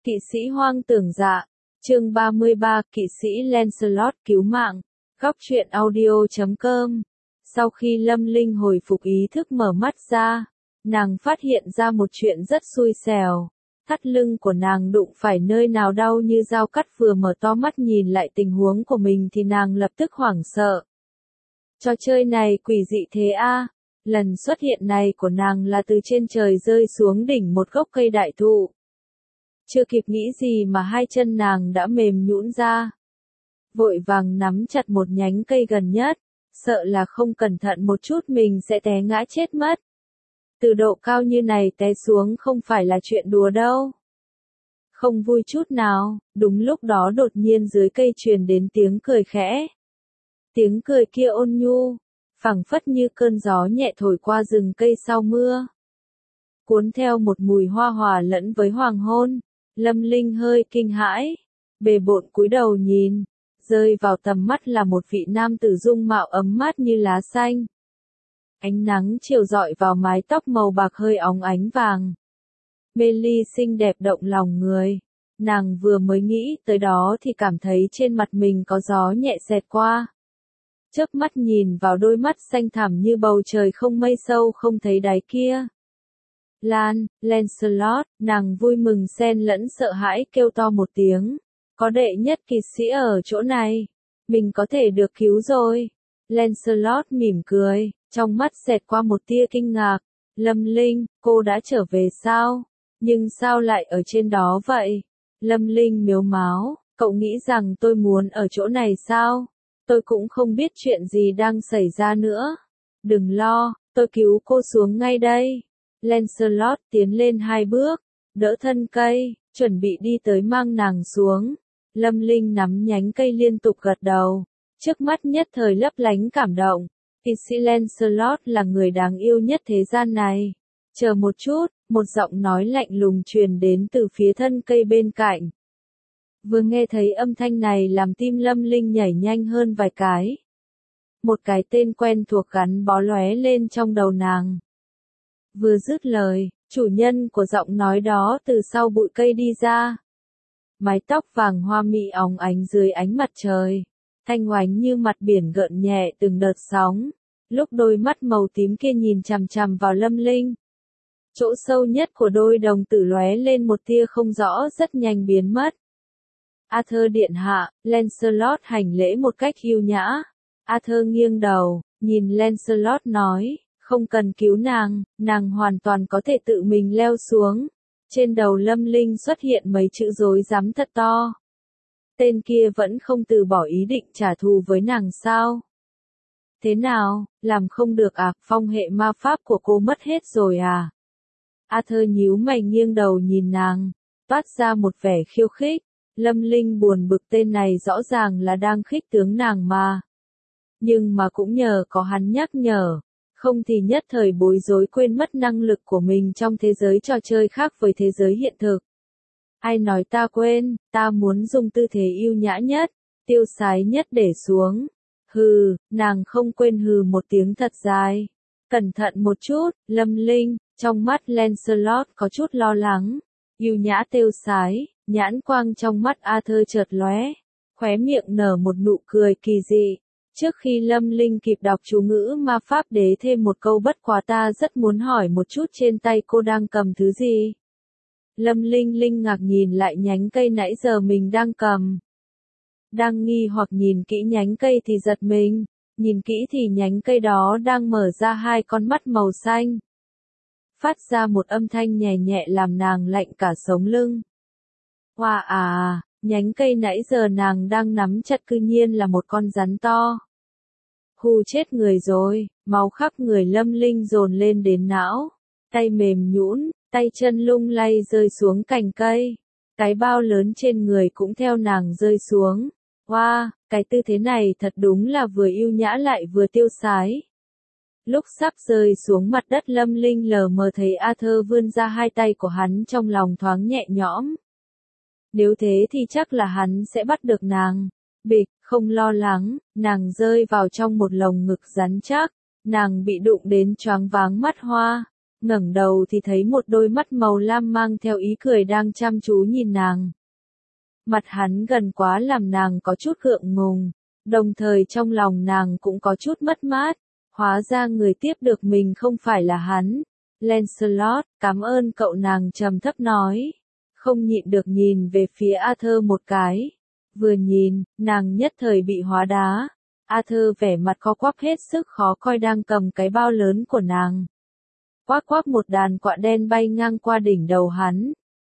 Kỵ sĩ hoang tưởng dạ. Chương 33, Kỵ sĩ Lancelot cứu mạng. Góc truyện audio.com. Sau khi Lâm Linh hồi phục ý thức mở mắt ra, nàng phát hiện ra một chuyện rất xui xẻo. Thắt lưng của nàng đụng phải nơi nào đau như dao cắt, vừa mở to mắt nhìn lại tình huống của mình thì nàng lập tức hoảng sợ. Trò chơi này quỷ dị thế a. Lần xuất hiện này của nàng là từ trên trời rơi xuống đỉnh một gốc cây đại thụ. Chưa kịp nghĩ gì mà hai chân nàng đã mềm nhũn ra. Vội vàng nắm chặt một nhánh cây gần nhất, sợ là không cẩn thận một chút mình sẽ té ngã chết mất. Từ độ cao như này té xuống không phải là chuyện đùa đâu. Không vui chút nào, đúng lúc đó đột nhiên dưới cây truyền đến tiếng cười khẽ. Tiếng cười kia ôn nhu, phảng phất như cơn gió nhẹ thổi qua rừng cây sau mưa. Cuốn theo một mùi hoa hòa lẫn với hoàng hôn, Lâm Linh hơi kinh hãi, bề bộn cúi đầu nhìn, rơi vào tầm mắt là một vị nam tử dung mạo ấm mát như lá xanh. Ánh nắng chiều rọi vào mái tóc màu bạc hơi óng ánh vàng. Mê ly xinh đẹp động lòng người. Nàng vừa mới nghĩ tới đó thì cảm thấy trên mặt mình có gió nhẹ xẹt qua. Chớp mắt nhìn vào đôi mắt xanh thẳm như bầu trời không mây sâu không thấy đáy kia. Lancelot, nàng vui mừng xen lẫn sợ hãi kêu to một tiếng. Có đệ nhất kỵ sĩ ở chỗ này. Mình có thể được cứu rồi. Lancelot mỉm cười, trong mắt xẹt qua một tia kinh ngạc. Lâm Linh, cô đã trở về sao? Nhưng sao lại ở trên đó vậy? Lâm Linh mếu máo, cậu nghĩ rằng tôi muốn ở chỗ này sao? Tôi cũng không biết chuyện gì đang xảy ra nữa. Đừng lo, tôi cứu cô xuống ngay đây. Lancelot tiến lên 2 bước, đỡ thân cây, chuẩn bị đi tới mang nàng xuống. Lâm Linh nắm nhánh cây liên tục gật đầu, trước mắt nhất thời lấp lánh cảm động. Kỵ sĩ Lancelot là người đáng yêu nhất thế gian này. Chờ một chút, một giọng nói lạnh lùng truyền đến từ phía thân cây bên cạnh. Vừa nghe thấy âm thanh này làm tim Lâm Linh nhảy nhanh hơn vài cái. Một cái tên quen thuộc gắn bó lóe lên trong đầu nàng. Vừa dứt lời, chủ nhân của giọng nói đó từ sau bụi cây đi ra. Mái tóc vàng hoa mị óng ánh dưới ánh mặt trời, thanh oánh như mặt biển gợn nhẹ từng đợt sóng. Lúc đôi mắt màu tím kia nhìn chằm chằm vào Lâm Linh, chỗ sâu nhất của đôi đồng tử lóe lên một tia không rõ rất nhanh biến mất. Arthur điện hạ, Lancelot hành lễ một cách yêu nhã. Arthur nghiêng đầu, nhìn Lancelot nói, không cần cứu nàng hoàn toàn có thể tự mình leo xuống. Trên đầu Lâm Linh xuất hiện mấy chữ rối rắm thật to. Tên kia vẫn không từ bỏ ý định trả thù với nàng sao? Thế nào, làm không được à, phong hệ ma pháp của cô mất hết rồi à? Arthur nhíu mày nghiêng đầu nhìn nàng, toát ra một vẻ khiêu khích. Lâm Linh buồn bực, tên này rõ ràng là đang khích tướng nàng mà. Nhưng mà cũng nhờ có hắn nhắc nhở, không thì nhất thời bối rối quên mất năng lực của mình trong thế giới trò chơi khác với thế giới hiện thực. Ai nói ta quên, ta muốn dùng tư thế yêu nhã nhất, tiêu sái nhất để xuống. Hừ, nàng không quên hừ một tiếng thật dài. Cẩn thận một chút, Lâm Linh, trong mắt Lancelot có chút lo lắng. Yêu nhã tiêu sái, nhãn quang trong mắt Arthur chợt lóe, khóe miệng nở một nụ cười kỳ dị. Trước khi Lâm Linh kịp đọc chú ngữ ma pháp đế thêm một câu bất quá ta rất muốn hỏi một chút trên tay cô đang cầm thứ gì. Lâm Linh ngạc nhìn lại nhánh cây nãy giờ mình đang cầm. Đang nghi hoặc nhìn kỹ nhánh cây thì giật mình, nhìn kỹ thì nhánh cây đó đang mở ra 2 con mắt màu xanh. Phát ra một âm thanh nhẹ nhẹ làm nàng lạnh cả sống lưng. Hoa à, nhánh cây nãy giờ nàng đang nắm chặt cư nhiên là một con rắn to. Hù chết người rồi, máu khắp người Lâm Linh dồn lên đến não. Tay mềm nhũn, tay chân lung lay rơi xuống cành cây. Cái bao lớn trên người cũng theo nàng rơi xuống. Hoa, cái tư thế này thật đúng là vừa yêu nhã lại vừa tiêu sái. Lúc sắp rơi xuống mặt đất Lâm Linh lờ mờ thấy Arthur vươn ra 2 tay của hắn, trong lòng thoáng nhẹ nhõm. Nếu thế thì chắc là hắn sẽ bắt được nàng. Bịch, không lo lắng, nàng rơi vào trong một lồng ngực rắn chắc. Nàng bị đụng đến choáng váng mắt hoa. ngẩng đầu thì thấy một đôi mắt màu lam mang theo ý cười đang chăm chú nhìn nàng. Mặt hắn gần quá làm nàng có chút ngượng ngùng, đồng thời trong lòng nàng cũng có chút mất mát, hóa ra người tiếp được mình không phải là hắn. Lancelot, cảm ơn cậu, nàng trầm thấp nói, không nhịn được nhìn về phía Arthur một cái. Vừa nhìn, nàng nhất thời bị hóa đá. Arthur vẻ mặt co quắp hết sức khó coi đang cầm cái bao lớn của nàng. Quác quác một đàn quạ đen bay ngang qua đỉnh đầu hắn.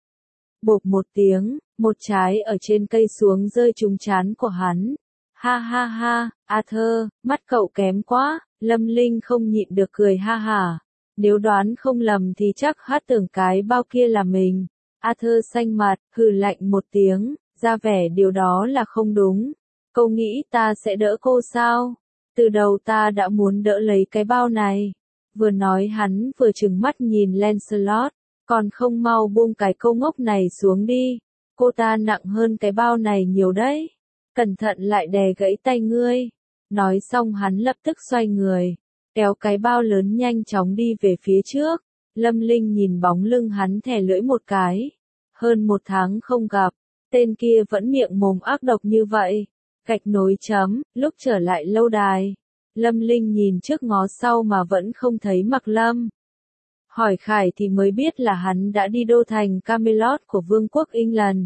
Bộp một tiếng, một trái ở trên cây xuống rơi trúng trán của hắn. Ha ha ha, Arthur, mắt cậu kém quá, Lâm Linh không nhịn được cười ha hả. Nếu đoán không lầm thì chắc hát tưởng cái bao kia là mình. Arthur xanh mặt, hừ lạnh một tiếng, ra vẻ điều đó là không đúng. Cô nghĩ ta sẽ đỡ cô sao? Từ đầu ta đã muốn đỡ lấy cái bao này. Vừa nói hắn vừa trừng mắt nhìn Lancelot, còn không mau buông cái câu ngốc này xuống đi. Cô ta nặng hơn cái bao này nhiều đấy. Cẩn thận lại đè gãy tay ngươi. Nói xong hắn lập tức xoay người, kéo cái bao lớn nhanh chóng đi về phía trước. Lâm Linh nhìn bóng lưng hắn thè lưỡi một cái. Hơn 1 tháng không gặp, tên kia vẫn miệng mồm ác độc như vậy. Gạch nối chấm, lúc trở lại lâu đài. Lâm Linh nhìn trước ngó sau mà vẫn không thấy Mặc Lâm. Hỏi Khải thì mới biết là hắn đã đi đô thành Camelot của Vương quốc England.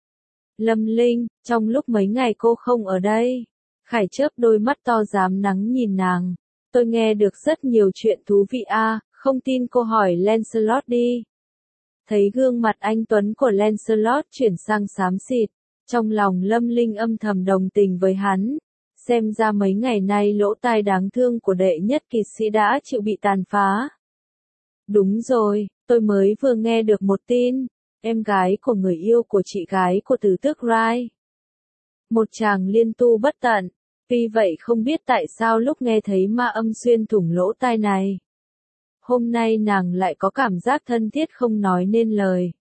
Lâm Linh, trong lúc mấy ngày cô không ở đây. Khải chớp đôi mắt to rám nắng nhìn nàng. Tôi nghe được rất nhiều chuyện thú vị không tin cô hỏi Lancelot đi. Thấy gương mặt anh tuấn của Lancelot chuyển sang xám xịt, trong lòng Lâm Linh âm thầm đồng tình với hắn. Xem ra mấy ngày nay lỗ tai đáng thương của đệ nhất kỵ sĩ đã chịu bị tàn phá. Đúng rồi, tôi mới vừa nghe được một tin, em gái của người yêu của chị gái của tử tước Rai. Một chàng liên tu bất tận, vì vậy không biết tại sao lúc nghe thấy ma âm xuyên thủng lỗ tai này. Hôm nay nàng lại có cảm giác thân thiết không nói nên lời.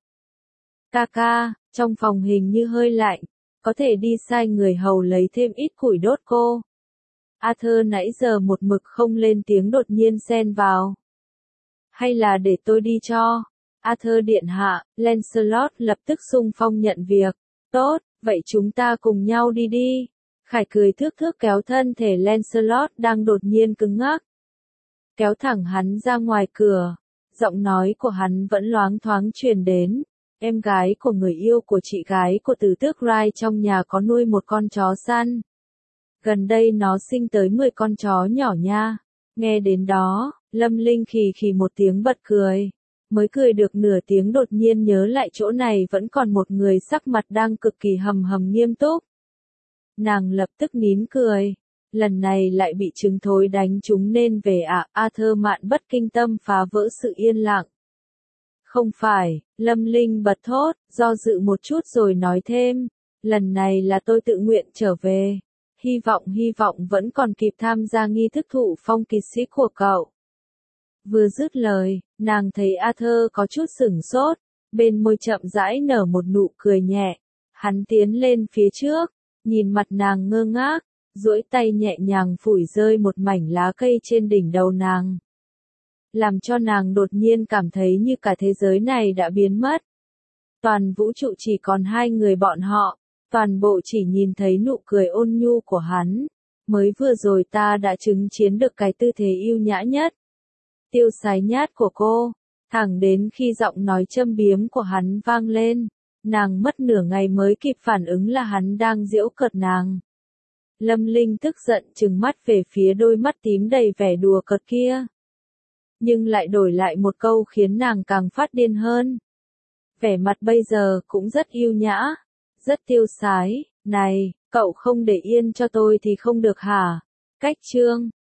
Ca, trong phòng hình như hơi lạnh, có thể đi sai người hầu lấy thêm ít củi đốt cô. Arthur nãy giờ một mực không lên tiếng đột nhiên xen vào. Hay là để tôi đi cho? Arthur điện hạ, Lancelot lập tức xung phong nhận việc. Tốt, vậy chúng ta cùng nhau đi đi. Khải cười thước thước kéo thân thể Lancelot đang đột nhiên cứng ngắc. Kéo thẳng hắn ra ngoài cửa. Giọng nói của hắn vẫn loáng thoáng truyền đến. Em gái của người yêu của chị gái của tử tước Rai trong nhà có nuôi một con chó săn. Gần đây nó sinh tới 10 con chó nhỏ nha. Nghe đến đó, Lâm Linh khì khì một tiếng bật cười. Mới cười được nửa tiếng đột nhiên nhớ lại chỗ này vẫn còn một người sắc mặt đang cực kỳ hầm hầm nghiêm túc. Nàng lập tức nín cười. Lần này lại bị trứng thối đánh trúng nên về Arthur mạn bất kinh tâm phá vỡ sự yên lặng. Không phải, Lâm Linh bật thốt, do dự một chút rồi nói thêm. Lần này là tôi tự nguyện trở về. Hy vọng vẫn còn kịp tham gia nghi thức thụ phong kỵ sĩ của cậu. Vừa dứt lời, nàng thấy Arthur có chút sửng sốt, bên môi chậm rãi nở một nụ cười nhẹ. Hắn tiến lên phía trước, nhìn mặt nàng ngơ ngác, duỗi tay nhẹ nhàng phủi rơi một mảnh lá cây trên đỉnh đầu nàng. Làm cho nàng đột nhiên cảm thấy như cả thế giới này đã biến mất. Toàn vũ trụ chỉ còn hai người bọn họ, toàn bộ chỉ nhìn thấy nụ cười ôn nhu của hắn. Mới vừa rồi ta đã chứng kiến được cái tư thế yêu nhã nhất, tiêu sái nhát của cô, thẳng đến khi giọng nói châm biếm của hắn vang lên, nàng mất nửa ngày mới kịp phản ứng là hắn đang giễu cợt nàng. Lâm Linh tức giận trừng mắt về phía đôi mắt tím đầy vẻ đùa cợt kia. Nhưng lại đổi lại một câu khiến nàng càng phát điên hơn. Vẻ mặt bây giờ cũng rất yêu nhã, rất tiêu sái, này, cậu không để yên cho tôi thì không được hả? Cách chương